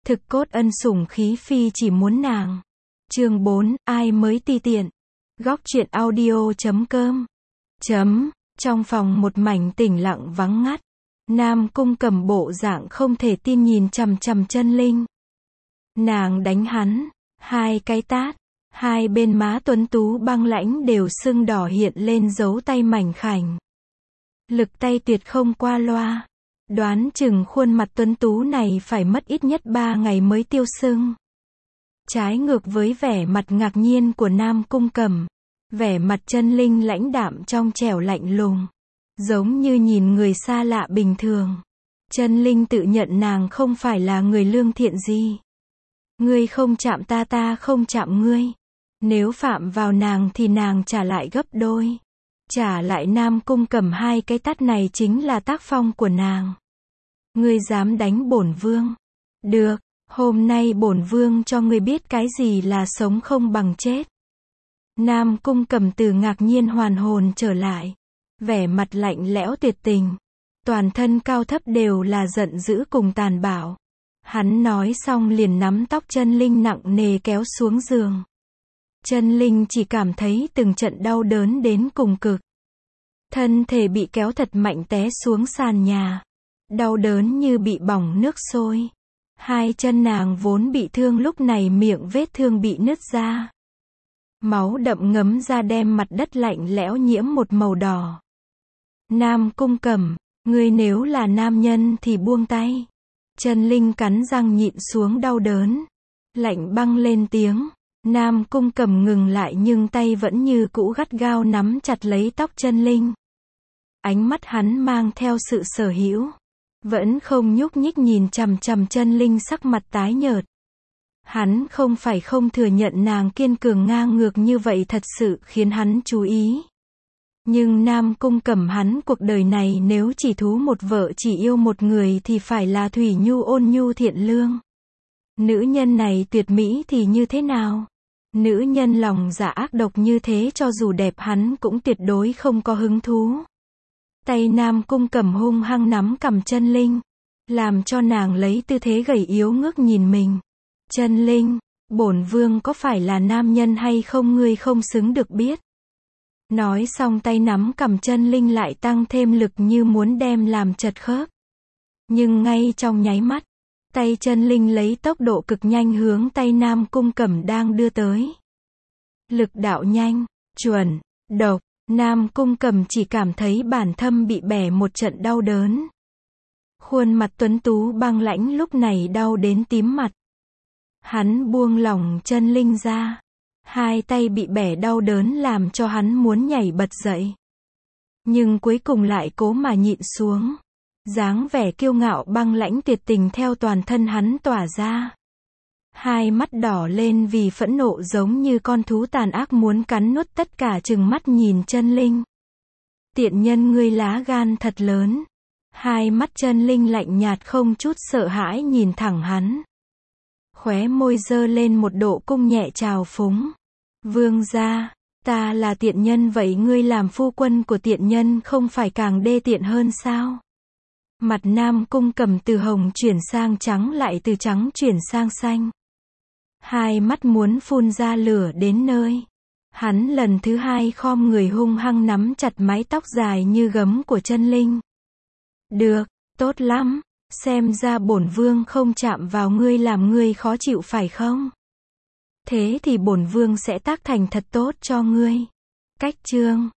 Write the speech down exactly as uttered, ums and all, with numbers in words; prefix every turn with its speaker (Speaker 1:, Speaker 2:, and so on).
Speaker 1: Thực cốt ân sủng khí phi chỉ muốn nàng. Chương bốn, ai mới ti tiện. Góc truyện audio chấm com. Chấm, trong phòng một mảnh tĩnh lặng vắng ngắt. Nam Cung Cầm bộ dạng không thể tin nhìn chằm chằm Chân Linh. Nàng đánh hắn, hai cái tát, hai bên má tuấn tú băng lãnh đều sưng đỏ hiện lên dấu tay mảnh khảnh. Lực tay tuyệt không qua loa. Đoán chừng khuôn mặt tuấn tú này phải mất ít nhất ba ngày mới tiêu sưng. Trái ngược với vẻ mặt ngạc nhiên của Nam Cung Cầm, vẻ mặt Chân Linh lãnh đạm trong trẻo lạnh lùng, giống như nhìn người xa lạ bình thường. Chân Linh tự nhận nàng không phải là người lương thiện gì. Ngươi không chạm ta, ta không chạm ngươi. Nếu phạm vào nàng thì nàng trả lại gấp đôi. Trả lại Nam Cung Cầm hai cái tát này chính là tác phong của nàng. Ngươi dám đánh bổn vương? Được, hôm nay bổn vương cho ngươi biết cái gì là sống không bằng chết. Nam Cung Cầm từ ngạc nhiên hoàn hồn trở lại, vẻ mặt lạnh lẽo tuyệt tình, toàn thân cao thấp đều là giận dữ cùng tàn bạo. Hắn nói xong liền nắm tóc Chân Linh nặng nề kéo xuống giường. Chân Linh chỉ cảm thấy từng trận đau đớn đến cùng cực. Thân thể bị kéo thật mạnh té xuống sàn nhà. Đau đớn như bị bỏng nước sôi. Hai chân nàng vốn bị thương lúc này miệng vết thương bị nứt ra. Máu đậm ngấm ra đem mặt đất lạnh lẽo nhiễm một màu đỏ. Nam Cung Cầm, ngươi nếu là nam nhân thì buông tay. Chân Linh cắn răng nhịn xuống đau đớn. Lạnh băng lên tiếng. Nam Cung Cầm ngừng lại nhưng tay vẫn như cũ gắt gao nắm chặt lấy tóc Chân Linh. Ánh mắt hắn mang theo sự sở hữu. Vẫn không nhúc nhích nhìn chằm chằm Chân Linh sắc mặt tái nhợt. Hắn không phải không thừa nhận nàng kiên cường ngang ngược như vậy thật sự khiến hắn chú ý. Nhưng Nam Cung Cầm hắn cuộc đời này nếu chỉ thú một vợ chỉ yêu một người thì phải là thủy nhu ôn nhu thiện lương. Nữ nhân này tuyệt mỹ thì như thế nào? Nữ nhân lòng dạ ác độc như thế cho dù đẹp hắn cũng tuyệt đối không có hứng thú. Tay Nam Cung Cầm hung hăng nắm cằm Chân Linh, làm cho nàng lấy tư thế gầy yếu ngước nhìn mình. Chân Linh, bổn vương có phải là nam nhân hay không ngươi không xứng được biết. Nói xong tay nắm cằm Chân Linh lại tăng thêm lực như muốn đem làm chật khớp. Nhưng ngay trong nháy mắt, tay Chân Linh lấy tốc độ cực nhanh hướng tay Nam Cung Cầm đang đưa tới. Lực đạo nhanh, chuẩn, độc. Nam Cung Cầm chỉ cảm thấy bản thân bị bẻ một trận đau đớn. Khuôn mặt tuấn tú băng lãnh lúc này đau đến tím mặt. Hắn buông lỏng Chân Linh ra. Hai tay bị bẻ đau đớn làm cho hắn muốn nhảy bật dậy. Nhưng cuối cùng lại cố mà nhịn xuống. Dáng vẻ kiêu ngạo băng lãnh tuyệt tình theo toàn thân hắn tỏa ra. Hai mắt đỏ lên vì phẫn nộ giống như con thú tàn ác muốn cắn nuốt tất cả trừng mắt nhìn Chân Linh. Tiện nhân ngươi lá gan thật lớn. Hai mắt Chân Linh lạnh nhạt không chút sợ hãi nhìn thẳng hắn. Khóe môi dơ lên một độ cung nhẹ trào phúng. Vương gia, ta là tiện nhân vậy ngươi làm phu quân của tiện nhân không phải càng đê tiện hơn sao? Mặt Nam Cung Cầm từ hồng chuyển sang trắng lại từ trắng chuyển sang xanh. Hai mắt muốn phun ra lửa đến nơi. Hắn lần thứ hai khom người hung hăng nắm chặt mái tóc dài như gấm của Chân Linh. Được, tốt lắm, xem ra bổn vương không chạm vào ngươi làm ngươi khó chịu phải không? Thế thì bổn vương sẽ tác thành thật tốt cho ngươi. Cách chương